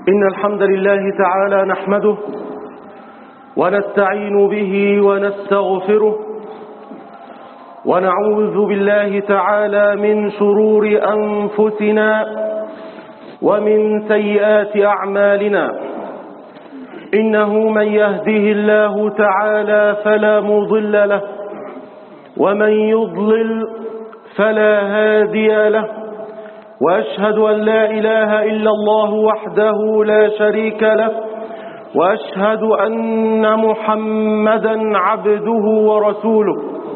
إن الحمد لله تعالى نحمده ونستعين به ونستغفره ونعوذ بالله تعالى من شرور أنفسنا ومن سيئات أعمالنا. إنه من يهده الله تعالى فلا مضل له ومن يضلل فلا هادي له، وأشهد أن لا إله إلا الله وحده لا شريك له، وأشهد أن محمدا عبده ورسوله.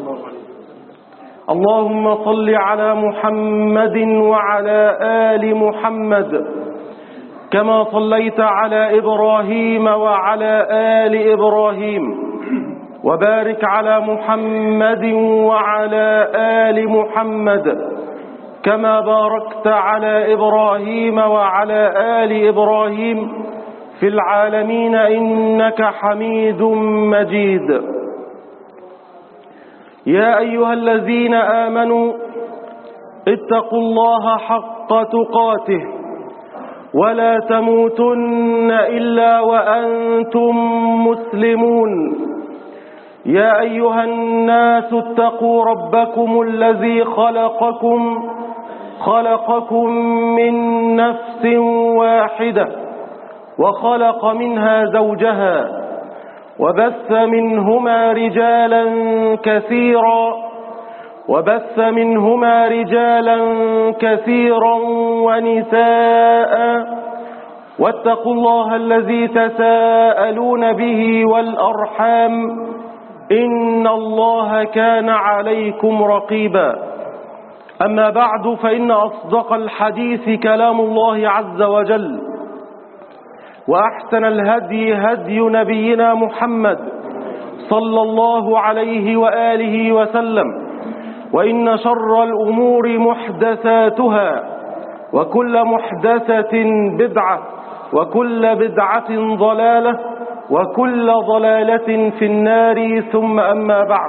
اللهم صل على محمد وعلى آل محمد كما صليت على إبراهيم وعلى آل إبراهيم، وبارك على محمد وعلى آل محمد كما باركت على إبراهيم وعلى آل إبراهيم في العالمين إنك حميد مجيد. يا أيها الذين آمنوا اتقوا الله حق تقاته ولا تموتن إلا وأنتم مسلمون. يا أيها الناس اتقوا ربكم الذي خلقكم من نفس واحدة وخلق منها زوجها وبث منهما رجالا كثيرا ونساء، واتقوا الله الذي تساءلون به والأرحام إن الله كان عليكم رقيبا. أما بعد، فإن أصدق الحديث كلام الله عز وجل، وأحسن الهدي هدي نبينا محمد صلى الله عليه وآله وسلم، وإن شر الأمور محدثاتها، وكل محدثة بدعة، وكل بدعة ضلالة، وكل ضلالة في النار. ثم أما بعد،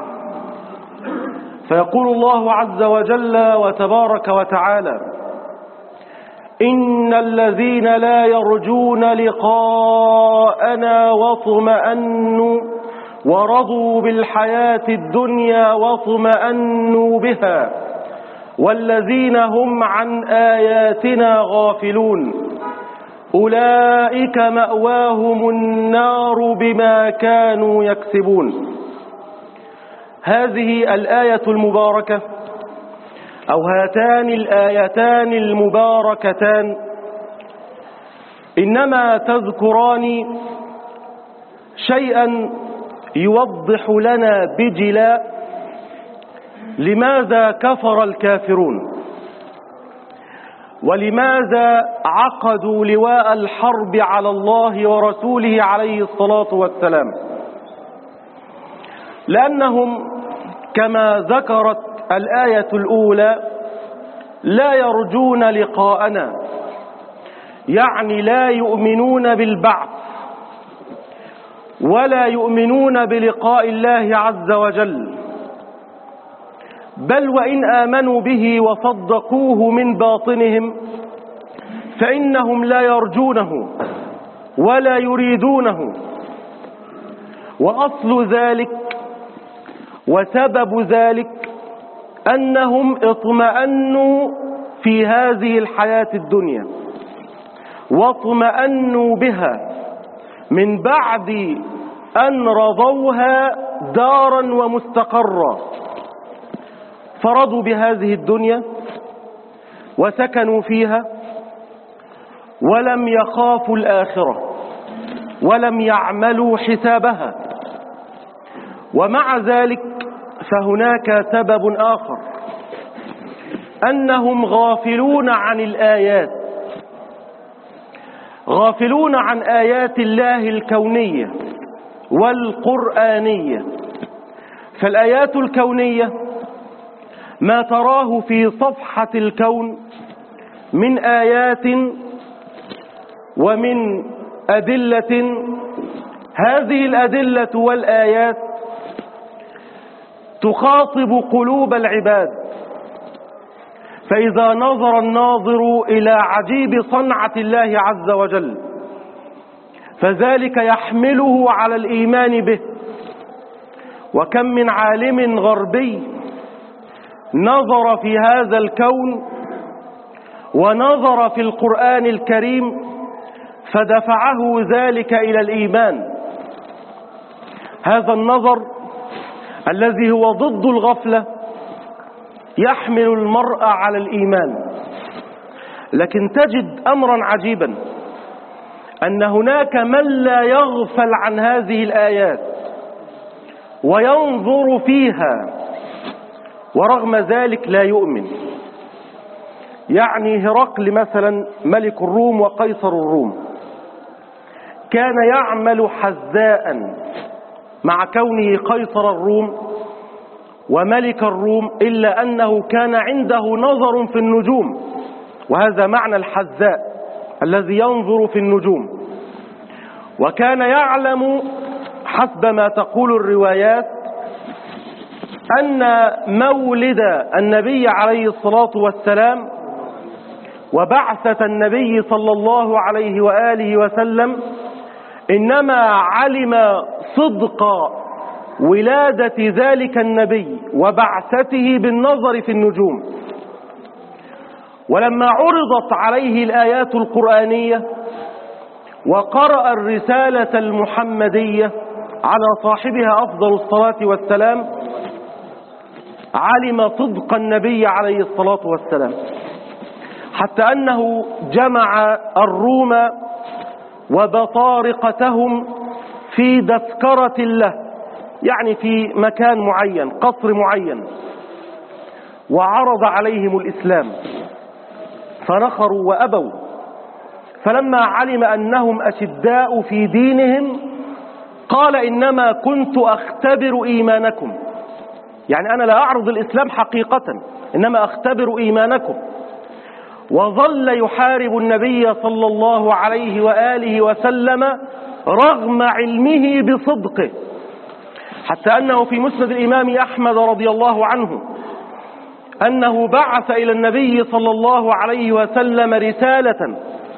فيقول الله عز وجل وتبارك وتعالى: إن الذين لا يرجون لقاءنا واطمأنوا ورضوا بالحياة الدنيا واطمأنوا بها والذين هم عن آياتنا غافلون أولئك مأواهم النار بما كانوا يكسبون. هذه الآية المباركة أو هاتان الآيتان المباركتان إنما تذكران شيئا يوضح لنا بجلاء لماذا كفر الكافرون، ولماذا عقدوا لواء الحرب على الله ورسوله عليه الصلاة والسلام. لأنهم كما ذكرت الآية الأولى لا يرجون لقاءنا، يعني لا يؤمنون بالبعث ولا يؤمنون بلقاء الله عز وجل، بل وإن آمنوا به وصدقوه من باطنهم فإنهم لا يرجونه ولا يريدونه. وأصل ذلك وسبب ذلك أنهم اطمأنوا في هذه الحياة الدنيا واطمأنوا بها من بعد أن رضوها دارا ومستقرا، فرضوا بهذه الدنيا وسكنوا فيها ولم يخافوا الآخرة ولم يعملوا حسابها. ومع ذلك فهناك سبب آخر، أنهم غافلون عن الآيات، غافلون عن آيات الله الكونية والقرآنية. فالآيات الكونية ما تراه في صفحة الكون من آيات ومن أدلة، هذه الأدلة والآيات تخاطب قلوب العباد، فإذا نظر الناظر إلى عجيب صنعة الله عز وجل فذلك يحمله على الإيمان به. وكم من عالم غربي نظر في هذا الكون ونظر في القرآن الكريم فدفعه ذلك إلى الإيمان. هذا النظر الذي هو ضد الغفلة يحمل المرء على الإيمان. لكن تجد أمرا عجيبا، أن هناك من لا يغفل عن هذه الآيات وينظر فيها ورغم ذلك لا يؤمن. يعني هرقل مثلا ملك الروم وقيصر الروم كان يعمل حذاء مع كونه قيصر الروم وملك الروم، إلا أنه كان عنده نظر في النجوم، وهذا معنى الحذاء الذي ينظر في النجوم. وكان يعلم حسب ما تقول الروايات أن مولد النبي عليه الصلاة والسلام وبعثة النبي صلى الله عليه وآله وسلم إنما علم صدق ولادة ذلك النبي وبعثته بالنظر في النجوم. ولما عرضت عليه الآيات القرآنية وقرأ الرسالة المحمدية على صاحبها أفضل الصلاة والسلام علم صدق النبي عليه الصلاة والسلام، حتى أنه جمع الروم وبطارقتهم في دسكرة له، يعني في مكان معين، قصر معين، وعرض عليهم الإسلام فنخروا وأبوا. فلما علم أنهم أشداء في دينهم قال إنما كنت أختبر إيمانكم، يعني أنا لا أعرض الإسلام حقيقة إنما أختبر إيمانكم. وظل يحارب النبي صلى الله عليه وآله وسلم رغم علمه بصدقه، حتى أنه في مسند الإمام أحمد رضي الله عنه أنه بعث إلى النبي صلى الله عليه وسلم رسالة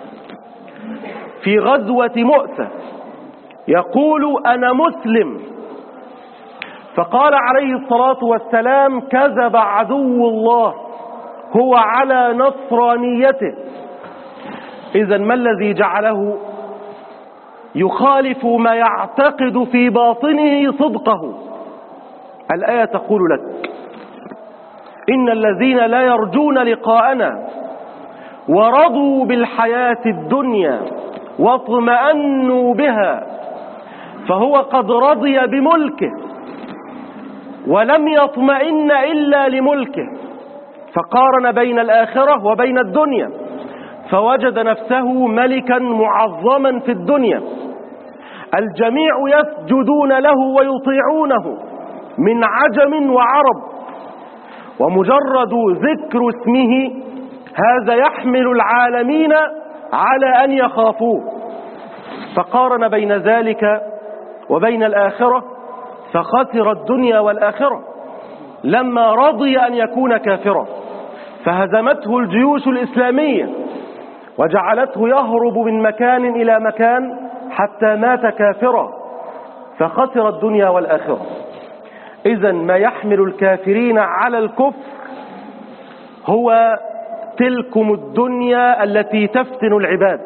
في غزوة مؤتة يقول أنا مسلم، فقال عليه الصلاة والسلام كذب عدو الله هو على نصرانيته. إذن ما الذي جعله يخالف ما يعتقد في باطنه صدقه؟ الآية تقول لك إن الذين لا يرجون لقاءنا ورضوا بالحياة الدنيا واطمأنوا بها فهو قد رضي بملكه ولم يطمئن إلا لملكه، فقارن بين الآخرة وبين الدنيا فوجد نفسه ملكا معظما في الدنيا، الجميع يسجدون له ويطيعونه من عجم وعرب، ومجرد ذكر اسمه هذا يحمل العالمين على أن يخافوه. فقارن بين ذلك وبين الآخرة فخسر الدنيا والآخرة لما رضي أن يكون كافرا، فهزمته الجيوش الإسلامية وجعلته يهرب من مكان إلى مكان حتى مات كافرا، فخسر الدنيا والآخرة. إذن ما يحمل الكافرين على الكفر هو تلكم الدنيا التي تفتن العباد.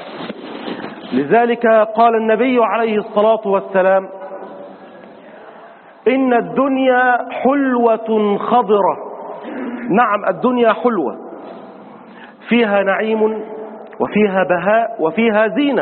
لذلك قال النبي عليه الصلاة والسلام إن الدنيا حلوة خضرة. نعم، الدنيا حلوة، فيها نعيم وفيها بهاء وفيها زينة،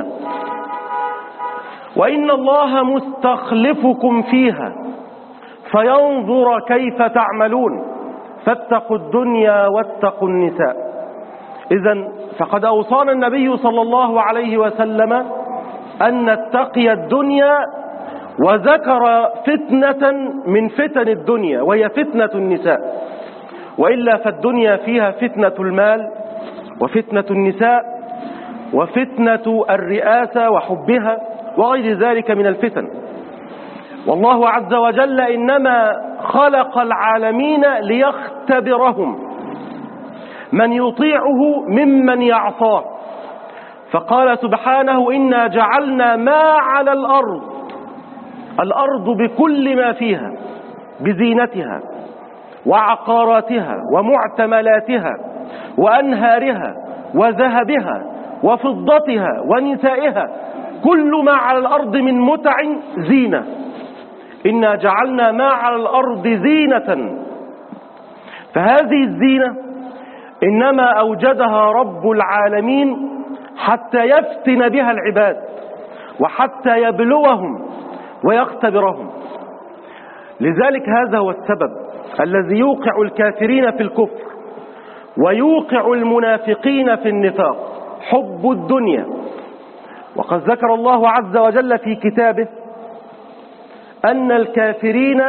وإن الله مستخلفكم فيها فينظر كيف تعملون فاتقوا الدنيا واتقوا النساء. إذن فقد أوصانا النبي صلى الله عليه وسلم أن نتقي الدنيا، وذكر فتنة من فتن الدنيا وهي فتنة النساء، وإلا فالدنيا فيها فتنة المال وفتنة النساء وفتنة الرئاسة وحبها وغير ذلك من الفتن. والله عز وجل إنما خلق العالمين ليختبرهم من يطيعه ممن يعصاه، فقال سبحانه إنا جعلنا ما على الأرض بكل ما فيها، بزينتها وعقاراتها ومعتملاتها وأنهارها وذهبها وفضتها ونسائها، كل ما على الأرض من متع زينة. إنا جعلنا ما على الأرض زينة. فهذه الزينة إنما أوجدها رب العالمين حتى يفتن بها العباد وحتى يبلوهم ويختبرهم. لذلك هذا هو السبب الذي يوقع الكافرين في الكفر ويوقع المنافقين في النفاق، حب الدنيا. وقد ذكر الله عز وجل في كتابه أن الكافرين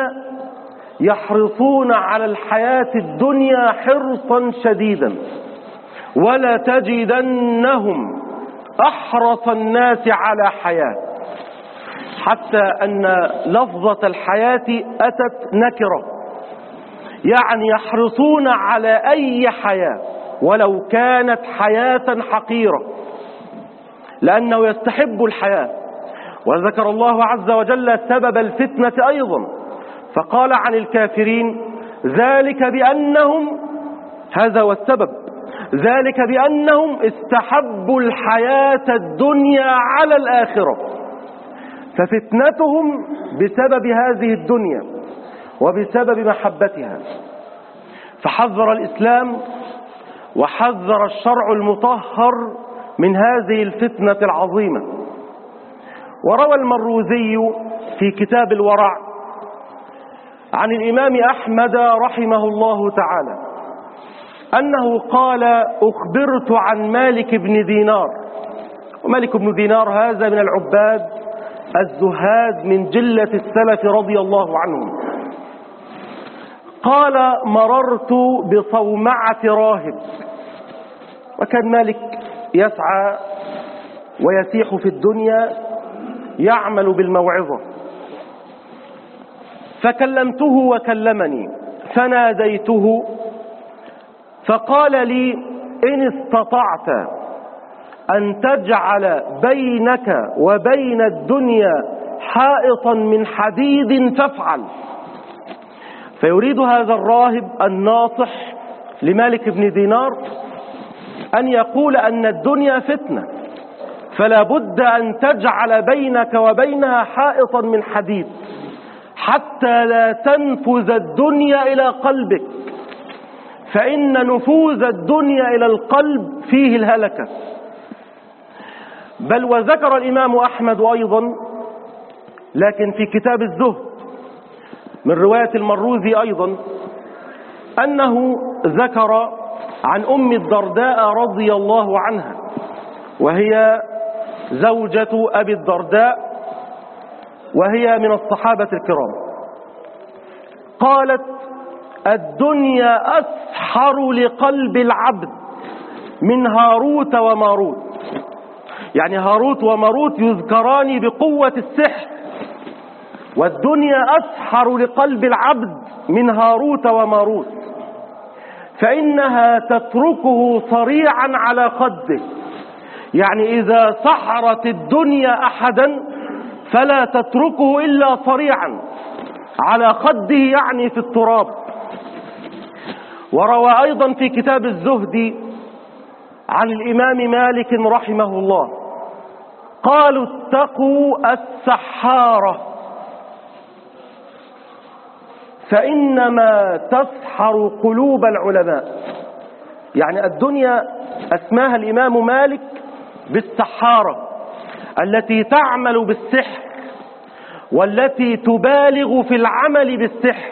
يحرصون على الحياة الدنيا حرصا شديدا، ولا تجدنهم أحرص الناس على حياة، حتى أن لفظة الحياة أتت نكرة، يعني يحرصون على أي حياة ولو كانت حياة حقيرة، لأنه يستحب الحياة. وذكر الله عز وجل سبب الفتنة أيضا، فقال عن الكافرين ذلك بأنهم، هذا هو السبب، ذلك بأنهم استحبوا الحياة الدنيا على الآخرة، ففتنتهم بسبب هذه الدنيا وبسبب محبتها. فحذر الإسلام وحذر الشرع المطهر من هذه الفتنة العظيمة. وروى المروزي في كتاب الورع عن الإمام أحمد رحمه الله تعالى أنه قال أخبرت عن مالك بن دينار. ومالك بن دينار هذا من العباد الزهاد من جلة السلف رضي الله عنهم. قال مررت بصومعة راهب، وكان مالك يسعى ويسيح في الدنيا يعمل بالموعظة، فكلمته وكلمني فناديته فقال لي إن استطعت أن تجعل بينك وبين الدنيا حائطا من حديد فافعل. فيريد هذا الراهب الناصح لمالك بن دينار أن يقول أن الدنيا فتنة، فلا بد أن تجعل بينك وبينها حائطا من حديد حتى لا تنفذ الدنيا إلى قلبك، فإن نفوذ الدنيا إلى القلب فيه الهلكة. بل وذكر الإمام أحمد أيضا، لكن في كتاب الزهد من رواية المروزي أيضا، أنه ذكر عن أم الدرداء رضي الله عنها، وهي زوجة أبي الدرداء، وهي من الصحابة الكرام، قالت الدنيا أسحر لقلب العبد من هاروت وماروت. يعني هاروت وماروت يذكران بقوة السحر، والدنيا أسحر لقلب العبد من هاروت وماروت، فإنها تتركه صريعا على خده. يعني إذا سحرت الدنيا أحدا فلا تتركه إلا صريعا على خده، يعني في التراب. وروى أيضا في كتاب الزهد عن الإمام مالك رحمه الله قالوا اتقوا السحارة فإنما تسحر قلوب العلماء. يعني الدنيا أسماها الإمام مالك بالسحارة التي تعمل بالسحر والتي تبالغ في العمل بالسحر،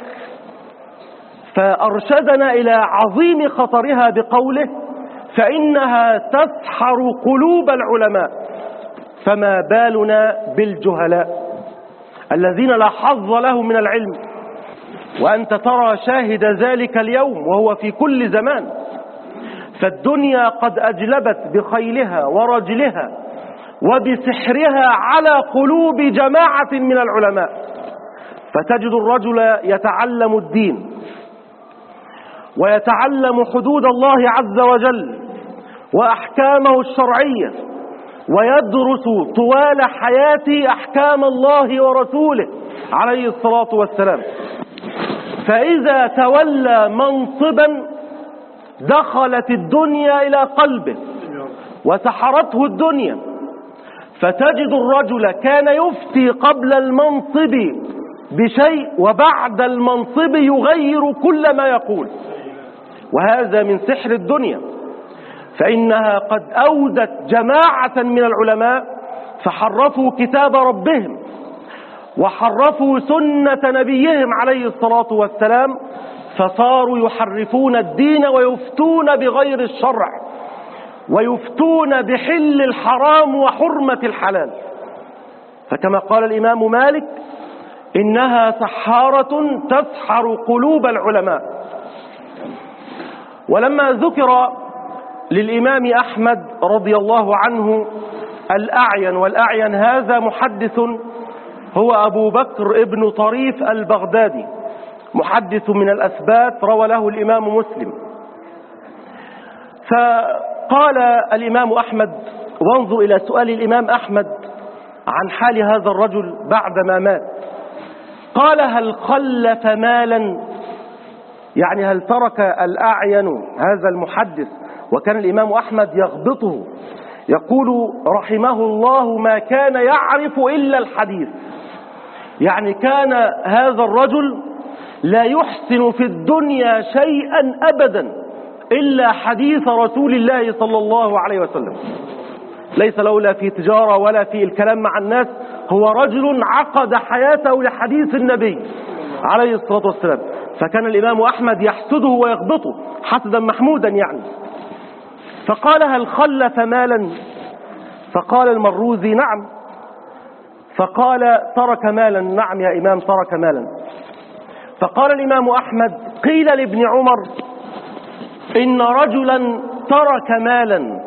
فأرشدنا إلى عظيم خطرها بقوله فإنها تسحر قلوب العلماء. فما بالنا بالجهلاء الذين لا حظ لهم من العلم، وأنت ترى شاهد ذلك اليوم وهو في كل زمان. فالدنيا قد أجلبت بخيلها ورجلها وبسحرها على قلوب جماعة من العلماء، فتجد الرجل يتعلم الدين ويتعلم حدود الله عز وجل وأحكامه الشرعية ويدرس طوال حياته أحكام الله ورسوله عليه الصلاة والسلام. فإذا تولى منصبا دخلت الدنيا إلى قلبه وسحرته الدنيا، فتجد الرجل كان يفتي قبل المنصب بشيء وبعد المنصب يغير كل ما يقول، وهذا من سحر الدنيا. فإنها قد أودت جماعة من العلماء فحرفوا كتاب ربهم وحرفوا سنة نبيهم عليه الصلاة والسلام، فصاروا يحرفون الدين ويفتون بغير الشرع ويفتون بحل الحرام وحرمة الحلال. فكما قال الإمام مالك: إنها سحارة تسحر قلوب العلماء. ولما ذكر للإمام أحمد رضي الله عنه الأعين، والأعين هذا محدث هو أبو بكر ابن طريف البغدادي، محدث من الأثبات، روى له الإمام مسلم. فقال الإمام أحمد، وانظر إلى سؤال الإمام أحمد عن حال هذا الرجل بعدما مات، قال: هل خلف مالا؟ يعني هل ترك الأعين هذا المحدث، وكان الإمام أحمد يغبطه يقول رحمه الله: ما كان يعرف إلا الحديث. يعني كان هذا الرجل لا يحسن في الدنيا شيئا أبدا إلا حديث رسول الله صلى الله عليه وسلم، ليس له لا في تجارة ولا في الكلام مع الناس، هو رجل عقد حياته لحديث النبي عليه الصلاة والسلام. فكان الإمام أحمد يحسده ويغبطه حسدا محمودا يعني. فقال: هل خلف مالا؟ فقال المروزي: نعم. فقال: ترك مالا؟ نعم يا إمام ترك مالا. فقال الإمام أحمد: قيل لابن عمر إن رجلا ترك مالا.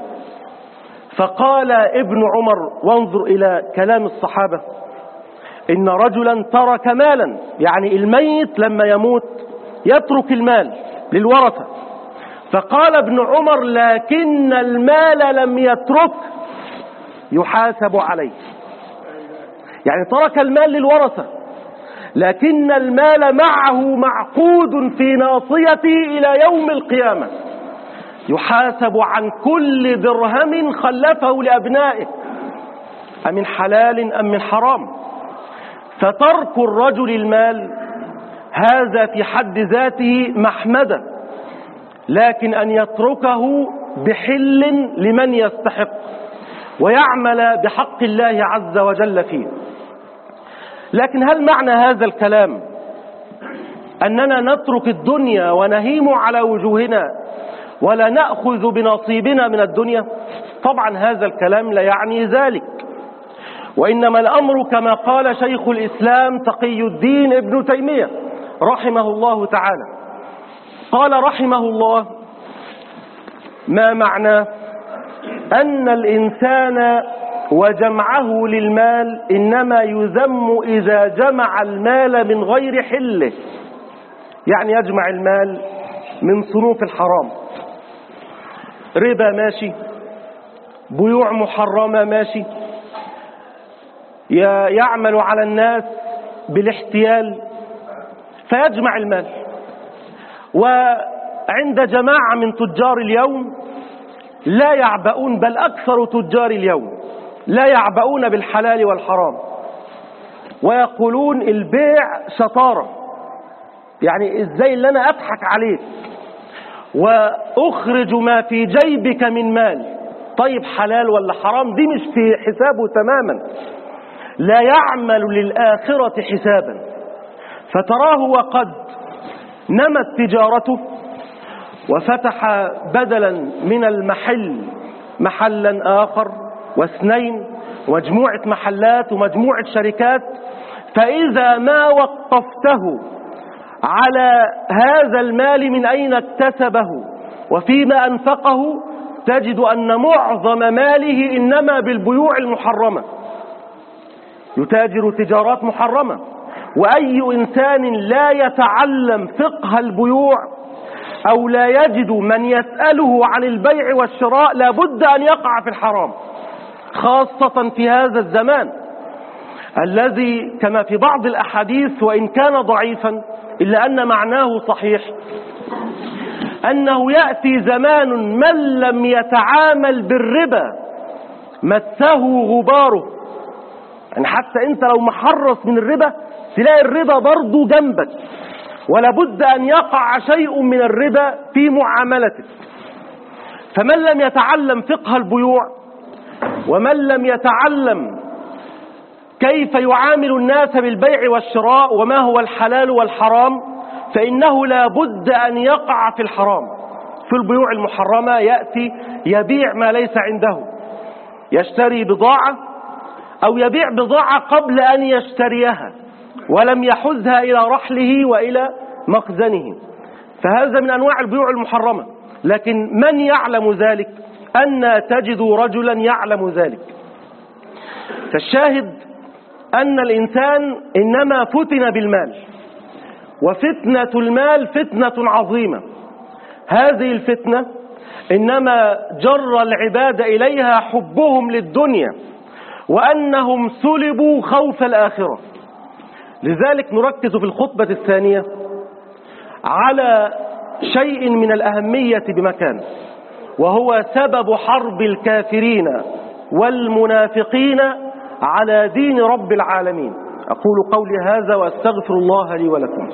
فقال ابن عمر، وانظر إلى كلام الصحابة، إن رجلا ترك مالا، يعني الميت لما يموت يترك المال للورثة. فقال ابن عمر: لكن المال لم يترك، يحاسب عليه. يعني ترك المال للورثة لكن المال معه معقود في ناصيته إلى يوم القيامة، يحاسب عن كل درهم خلفه لأبنائه، أمن حلال أم من حرام. فترك الرجل المال هذا في حد ذاته محمدة، لكن أن يتركه بحل لمن يستحق ويعمل بحق الله عز وجل فيه. لكن هل معنى هذا الكلام أننا نترك الدنيا ونهيم على وجوهنا ولا نأخذ بنصيبنا من الدنيا؟ طبعا هذا الكلام لا يعني ذلك، وإنما الأمر كما قال شيخ الإسلام تقي الدين ابن تيمية رحمه الله تعالى، قال رحمه الله: ما معنى أن الإنسان وجمعه للمال إنما يذم إذا جمع المال من غير حله، يعني يجمع المال من صنوف الحرام، ربا ماشي، بيوع محرمة ماشي، يعمل على الناس بالاحتيال فيجمع المال. وعند جماعة من تجار اليوم لا يعبؤون، بل أكثر تجار اليوم لا يعبؤون بالحلال والحرام، ويقولون البيع شطارة، يعني ازاي اللي انا اضحك عليك واخرج ما في جيبك من مال، طيب حلال ولا حرام دي مش في حسابه تماما، لا يعمل للآخرة حسابا. فتراه وقد نمت تجارته وفتح بدلا من المحل محلا آخر واثنين، مجموعة محلات ومجموعة شركات، فإذا ما وقفته على هذا المال من أين اكتسبه وفيما أنفقه تجد أن معظم ماله إنما بالبيوع المحرمة، يتاجر تجارات محرمة. وأي إنسان لا يتعلم فقه البيوع أو لا يجد من يسأله عن البيع والشراء لابد أن يقع في الحرام، خاصة في هذا الزمان الذي كما في بعض الأحاديث وإن كان ضعيفا إلا أن معناه صحيح، أنه يأتي زمان من لم يتعامل بالربا مسه غباره. يعني حتى أنت لو محرص من الربا تلاقي الربا برضو جنبك، ولا بد أن يقع شيء من الربا في معاملتك. فمن لم يتعلم فقه البيوع ومن لم يتعلم كيف يعامل الناس بالبيع والشراء وما هو الحلال والحرام فإنه لا بد أن يقع في الحرام. في البيوع المحرمة يأتي يبيع ما ليس عنده، يشتري بضاعة أو يبيع بضاعة قبل أن يشتريها ولم يحزها إلى رحله وإلى مخزنه، فهذا من أنواع البيوع المحرمة. لكن من يعلم ذلك؟ أن تجد رجلا يعلم ذلك. فالشاهد أن الإنسان إنما فتن بالمال، وفتنة المال فتنة عظيمة. هذه الفتنة إنما جر العباد إليها حبهم للدنيا، وأنهم سلبوا خوف الآخرة. لذلك نركز في الخطبة الثانية على شيء من الأهمية بمكان، وهو سبب حرب الكافرين والمنافقين على دين رب العالمين. أقول قولي هذا وأستغفر الله لي ولكم.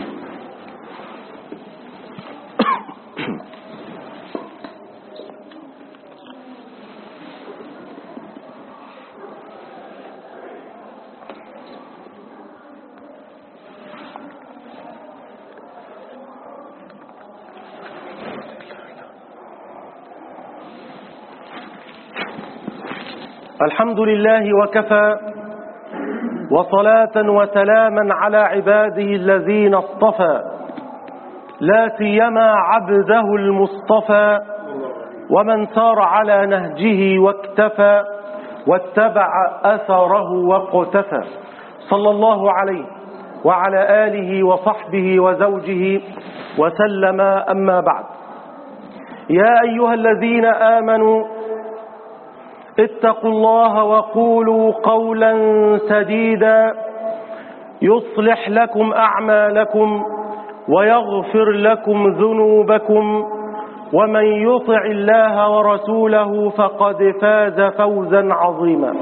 الحمد لله وكفى، وصلاة وسلاما على عباده الذين اصطفى، لا سيما عبده المصطفى ومن سار على نهجه واكتفى واتبع أثره واقتفى، صلى الله عليه وعلى آله وصحبه وزوجه وسلم. أما بعد، يا أيها الذين آمنوا اتقوا الله وقولوا قولا سديدا يصلح لكم أعمالكم ويغفر لكم ذنوبكم، ومن يطع الله ورسوله فقد فاز فوزا عظيما.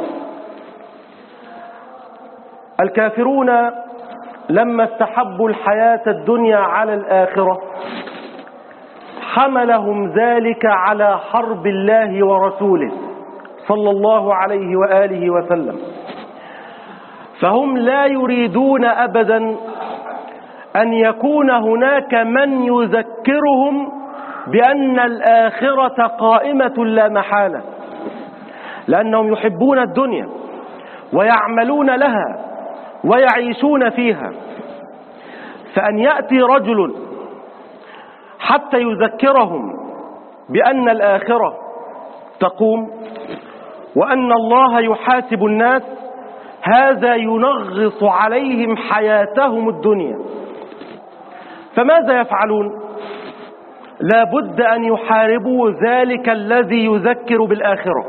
الكافرون لما استحبوا الحياة الدنيا على الآخرة حملهم ذلك على حرب الله ورسوله صلى الله عليه وآله وسلم، فهم لا يريدون أبدا أن يكون هناك من يذكرهم بأن الآخرة قائمة لا محالة، لأنهم يحبون الدنيا ويعملون لها ويعيشون فيها. فأن يأتي رجل حتى يذكرهم بأن الآخرة تقوم وأن الله يحاسب الناس، هذا ينغص عليهم حياتهم الدنيا. فماذا يفعلون؟ لا بد أن يحاربوا ذلك الذي يذكر بالآخرة.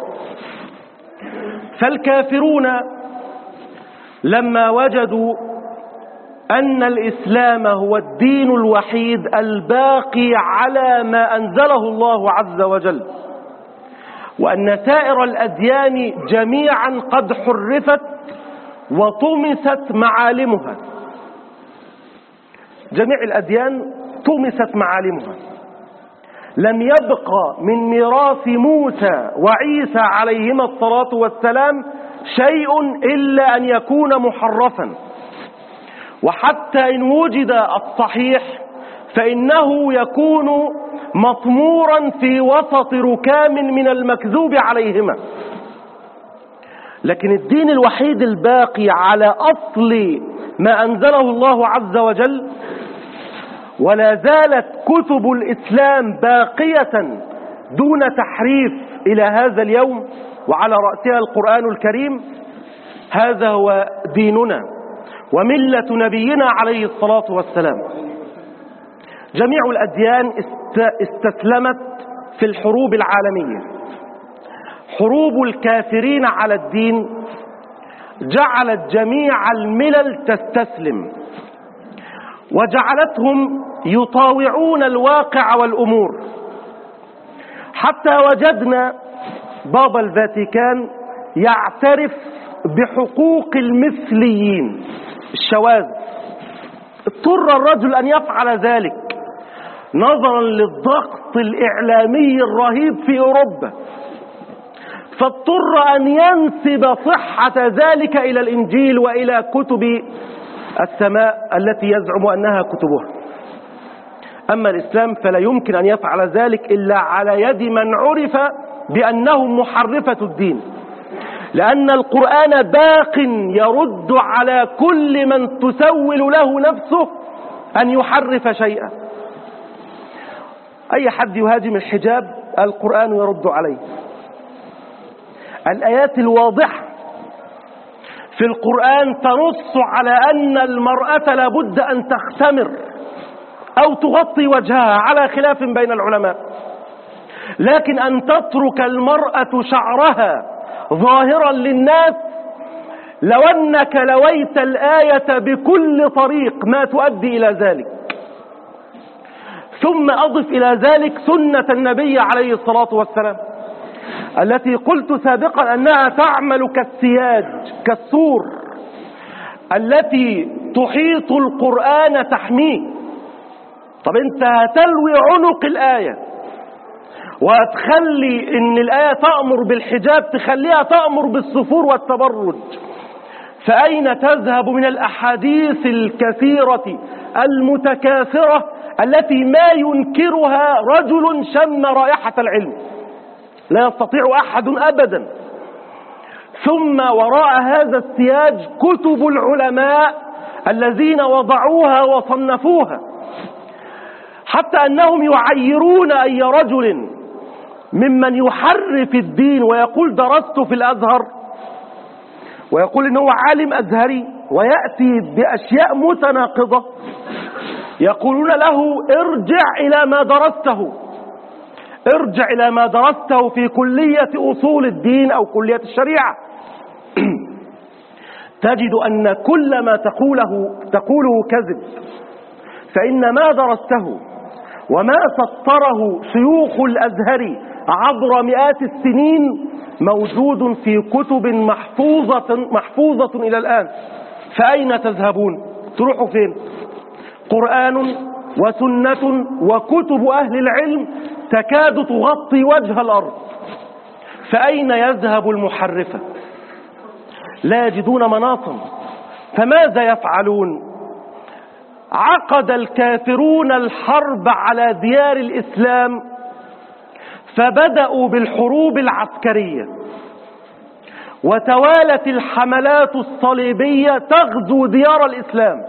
فالكافرون لما وجدوا أن الإسلام هو الدين الوحيد الباقي على ما أنزله الله عز وجل، وأن سائر الأديان جميعا قد حرفت وطمست معالمها، جميع الأديان طمست معالمها، لم يبقى من ميراث موسى وعيسى عليهما الصلاة والسلام شيء إلا أن يكون محرفا. وحتى إن وجد الصحيح فإنه يكون مطمورا في وسط ركام من المكذوب عليهما. لكن الدين الوحيد الباقي على أصل ما أنزله الله عز وجل، ولا زالت كتب الإسلام باقية دون تحريف إلى هذا اليوم، وعلى رأسها القرآن الكريم، هذا هو ديننا وملة نبينا عليه الصلاة والسلام. جميع الأديان استسلمت في الحروب العالمية، حروب الكافرين على الدين جعلت جميع الملل تستسلم، وجعلتهم يطاوعون الواقع والأمور، حتى وجدنا بابا الفاتيكان يعترف بحقوق المثليين الشواذ. اضطر الرجل أن يفعل ذلك نظرا للضغط الإعلامي الرهيب في أوروبا، فاضطر أن ينسب صحة ذلك إلى الإنجيل وإلى كتب السماء التي يزعم أنها كتبها. أما الإسلام فلا يمكن أن يفعل ذلك إلا على يد من عرف بأنهم محرفة الدين، لأن القرآن باق يرد على كل من تسول له نفسه أن يحرف شيئا. أي حد يهاجم الحجاب القرآن يرد عليه. الآيات الواضحة في القرآن تنص على أن المرأة لابد أن تختمر أو تغطي وجهها على خلاف بين العلماء، لكن أن تترك المرأة شعرها ظاهرا للناس لو أنك لويت الآية بكل طريق ما تؤدي إلى ذلك. ثم أضف إلى ذلك سنة النبي عليه الصلاة والسلام التي قلت سابقا أنها تعمل كالسياج كالسور التي تحيط القرآن تحميه. طب أنت هتلوي عنق الآية وهتخلي إن الآية تأمر بالحجاب تخليها تأمر بالسفور والتبرج، فأين تذهب من الأحاديث الكثيرة المتكاثرة التي ما ينكرها رجل شم رائحة العلم؟ لا يستطيع أحد أبدا. ثم وراء هذا السياج كتب العلماء الذين وضعوها وصنفوها، حتى أنهم يعيرون أي رجل ممن يحرف الدين ويقول درست في الأزهر ويقول إنه عالم أزهري ويأتي بأشياء متناقضة، يقولون له ارجع إلى ما درسته، ارجع إلى ما درسته في كلية أصول الدين أو كلية الشريعة. تجد أن كل ما تقوله كذب، فإن ما درسته وما سطره شيوخ الأزهر عبر مئات السنين موجود في كتب محفوظة إلى الآن. فأين تذهبون؟ تروحوا فين؟ قرآن وسنة وكتب أهل العلم تكاد تغطي وجه الأرض، فأين يذهب المحرفة؟ لا يجدون مناصا. فماذا يفعلون؟ عقد الكافرون الحرب على ديار الإسلام، فبدأوا بالحروب العسكرية، وتوالت الحملات الصليبية تغزو ديار الإسلام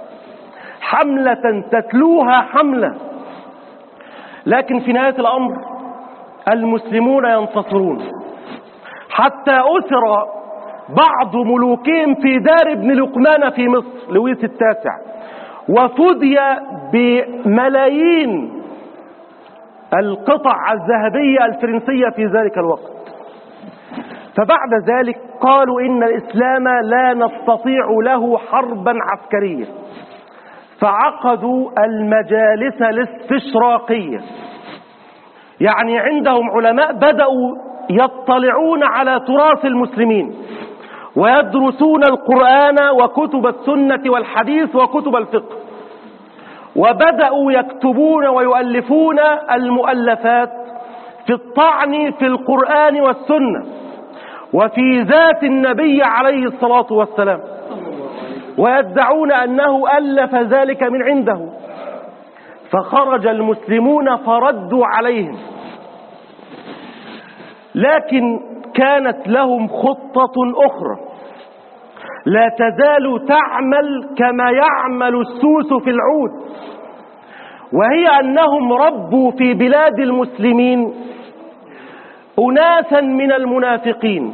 حملة تتلوها حملة، لكن في نهاية الأمر المسلمون ينتصرون، حتى أسر بعض ملوكهم في دار ابن لقمان في مصر لويس التاسع، وفدي بملايين القطع الذهبية الفرنسية في ذلك الوقت. فبعد ذلك قالوا إن الإسلام لا نستطيع له حربا عسكرية، فعقدوا المجالس الاستشراقية. يعني عندهم علماء بدأوا يطلعون على تراث المسلمين ويدرسون القرآن وكتب السنة والحديث وكتب الفقه، وبدأوا يكتبون ويؤلفون المؤلفات في الطعن في القرآن والسنة وفي ذات النبي عليه الصلاة والسلام، ويدعون أنه ألف ذلك من عنده. فخرج المسلمون فردوا عليهم، لكن كانت لهم خطة أخرى لا تزال تعمل كما يعمل السوس في العود، وهي أنهم ربوا في بلاد المسلمين أناسا من المنافقين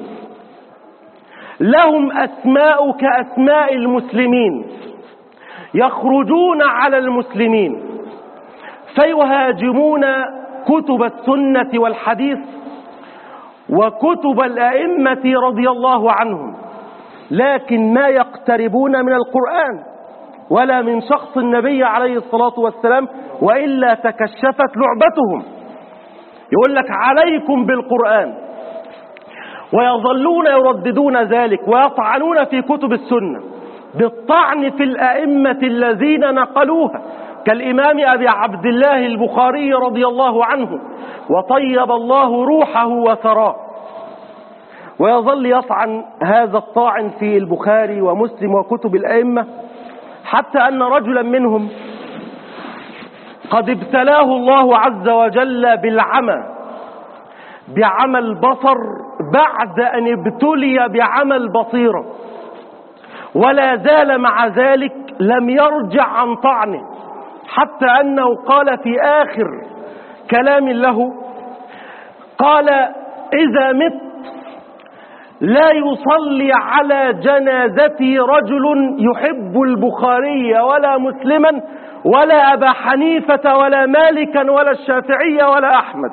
لهم أسماء كأسماء المسلمين، يخرجون على المسلمين فيهاجمون كتب السنة والحديث وكتب الأئمة رضي الله عنهم، لكن ما يقتربون من القرآن ولا من شخص النبي عليه الصلاة والسلام، وإلا تكشفت لعبتهم. يقول لك عليكم بالقرآن، ويظلون يرددون ذلك ويطعنون في كتب السنة بالطعن في الأئمة الذين نقلوها، كالإمام أبي عبد الله البخاري رضي الله عنه وطيب الله روحه وثراه. ويظل يطعن هذا الطاعن في البخاري ومسلم وكتب الأئمة، حتى أن رجلا منهم قد ابتلاه الله عز وجل بالعمى، بعمى البصر، بعد أن ابتلي بعمى البصيرة، ولا زال مع ذلك لم يرجع عن طعنه، حتى أنه قال في آخر كلام له، قال: إذا مت لا يصلي على جنازتي رجل يحب البخاري ولا مسلما ولا أبا حنيفة ولا مالكا ولا الشافعي ولا أحمد.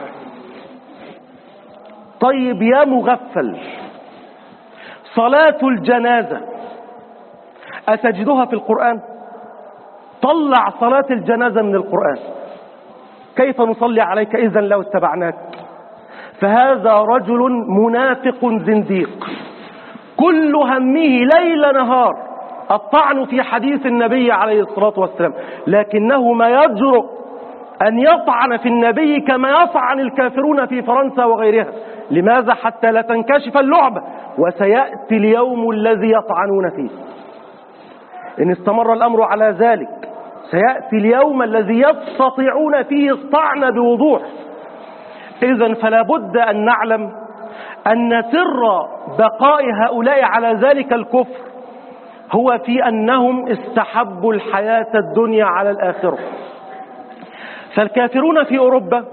طيب يا مغفل، صلاة الجنازة أتجدها في القرآن؟ طلع صلاة الجنازة من القرآن، كيف نصلي عليك إذن لو اتبعناك؟ فهذا رجل منافق زنديق، كل همه ليل نهار الطعن في حديث النبي عليه الصلاة والسلام، لكنه ما يجرؤ أن يطعن في النبي كما يطعن الكافرون في فرنسا وغيرها. لماذا؟ حتى لا تنكشف اللعبة، وسيأتي اليوم الذي يطعنون فيه إن استمر الأمر على ذلك. سيأتي اليوم الذي يستطيعون فيه الطعن بوضوح. إذن فلا بد أن نعلم أن سر بقاء هؤلاء على ذلك الكفر هو في أنهم استحبوا الحياة الدنيا على الآخرة. فالكافرون في أوروبا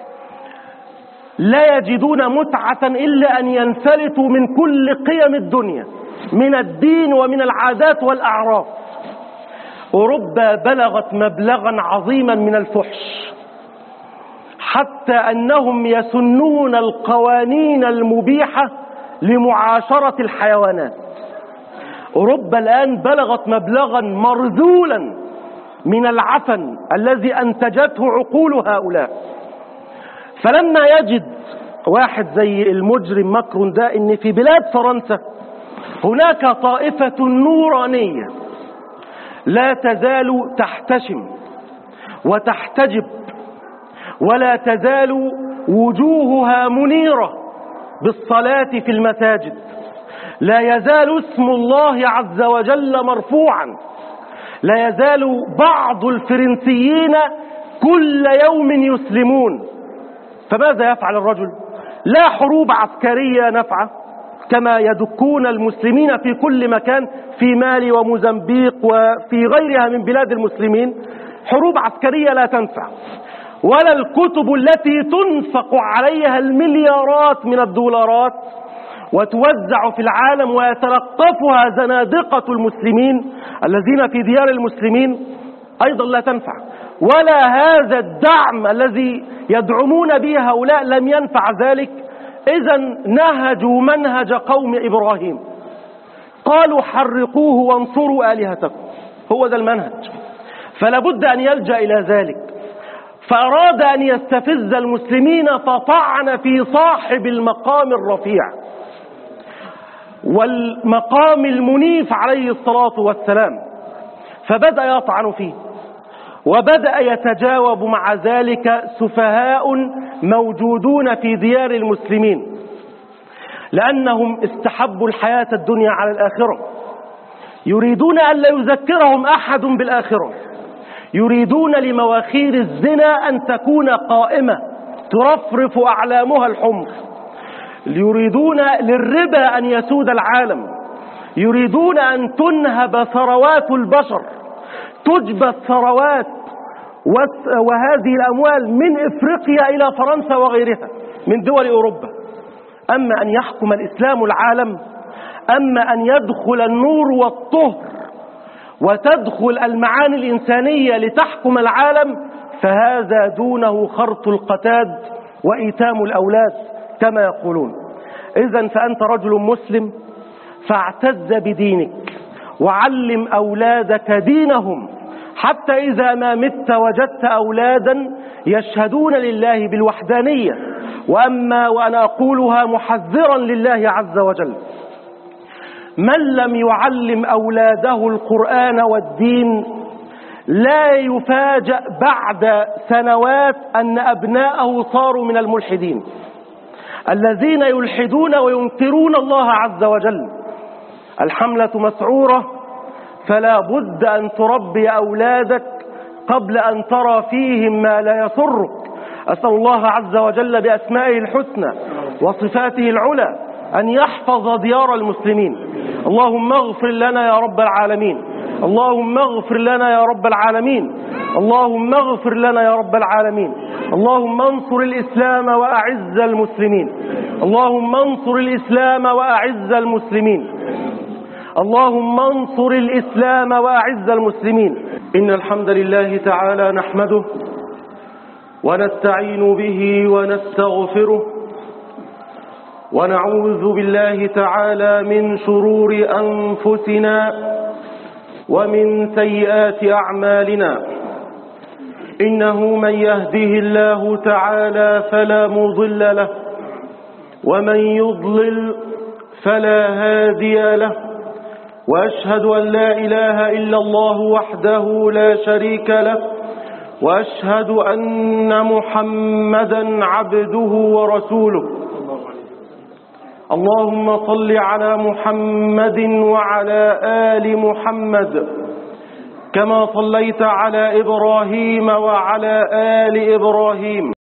لا يجدون متعة إلا أن ينفلتوا من كل قيم الدنيا، من الدين ومن العادات والأعراف. أوروبا بلغت مبلغا عظيما من الفحش، حتى أنهم يسنون القوانين المبيحة لمعاشرة الحيوانات. أوروبا الآن بلغت مبلغا مرذولا من العفن الذي أنتجته عقول هؤلاء. فلما يجد واحد زي المجرم ماكرون ده إن في بلاد فرنسا هناك طائفة نورانية لا تزال تحتشم وتحتجب، ولا تزال وجوهها منيرة بالصلاة في المساجد، لا يزال اسم الله عز وجل مرفوعا، لا يزال بعض الفرنسيين كل يوم يسلمون. فماذا يفعل الرجل؟ لا حروب عسكرية نافعة كما يدكون المسلمين في كل مكان، في مالي وموزمبيق وفي غيرها من بلاد المسلمين. حروب عسكرية لا تنفع، ولا الكتب التي تنفق عليها المليارات من الدولارات وتوزع في العالم ويتلقفها زنادقة المسلمين الذين في ديار المسلمين أيضا لا تنفع، ولا هذا الدعم الذي يدعمون به هؤلاء لم ينفع ذلك. إذن نهجوا منهج قوم إبراهيم، قالوا حرقوه وانصروا آلهتكم، هو ذا المنهج. فلا بد أن يلجأ إلى ذلك. فأراد أن يستفز المسلمين فطعن في صاحب المقام الرفيع والمقام المنيف عليه الصلاة والسلام، فبدأ يطعن فيه، وبدأ يتجاوب مع ذلك سفهاء موجودون في ديار المسلمين، لأنهم استحبوا الحياة الدنيا على الآخرة، يريدون أن لا يذكرهم أحد بالآخرة، يريدون لمواخير الزنا أن تكون قائمة ترفرف أعلامها الحمر، يريدون للربا أن يسود العالم، يريدون أن تنهب ثروات البشر، تجبى الثروات وهذه الأموال من إفريقيا إلى فرنسا وغيرها من دول أوروبا. أما أن يحكم الإسلام العالم، أما أن يدخل النور والطهر وتدخل المعاني الإنسانية لتحكم العالم، فهذا دونه خرط القتاد وإيتام الأولاد. كما يقولون. إذن فأنت رجل مسلم فاعتز بدينك وعلم أولادك دينهم، حتى إذا ما مت وجدت أولادا يشهدون لله بالوحدانية. وأنا أقولها محذرا لله عز وجل، من لم يعلم أولاده القرآن والدين لا يفاجأ بعد سنوات أن أبناءه صاروا من الملحدين الذين يلحدون وينكرون الله عز وجل. الحملة مسعورة، فلا بد أن تربي أولادك قبل أن ترى فيهم ما لا يسرك. أسأل الله عز وجل بأسمائه الحسنى وصفاته العلى أن يحفظ ديار المسلمين. اللهم اغفر لنا يا رب العالمين، اللهم اغفر لنا يا رب العالمين، اللهم اغفر لنا يا رب العالمين. اللهم انصر الإسلام وأعز المسلمين، اللهم انصر الإسلام وأعز المسلمين، اللهم انصر الإسلام وأعز المسلمين. إن الحمد لله تعالى نحمده ونستعين به ونستغفره، ونعوذ بالله تعالى من شرور أنفسنا ومن سيئات أعمالنا. إنه من يهده الله تعالى فلا مضل له، ومن يضلل فلا هادي له. وأشهد أن لا إله إلا الله وحده لا شريك له، وأشهد أن محمدا عبده ورسوله. اللهم صل على محمد وعلى آل محمد كما صليت على إبراهيم وعلى آل إبراهيم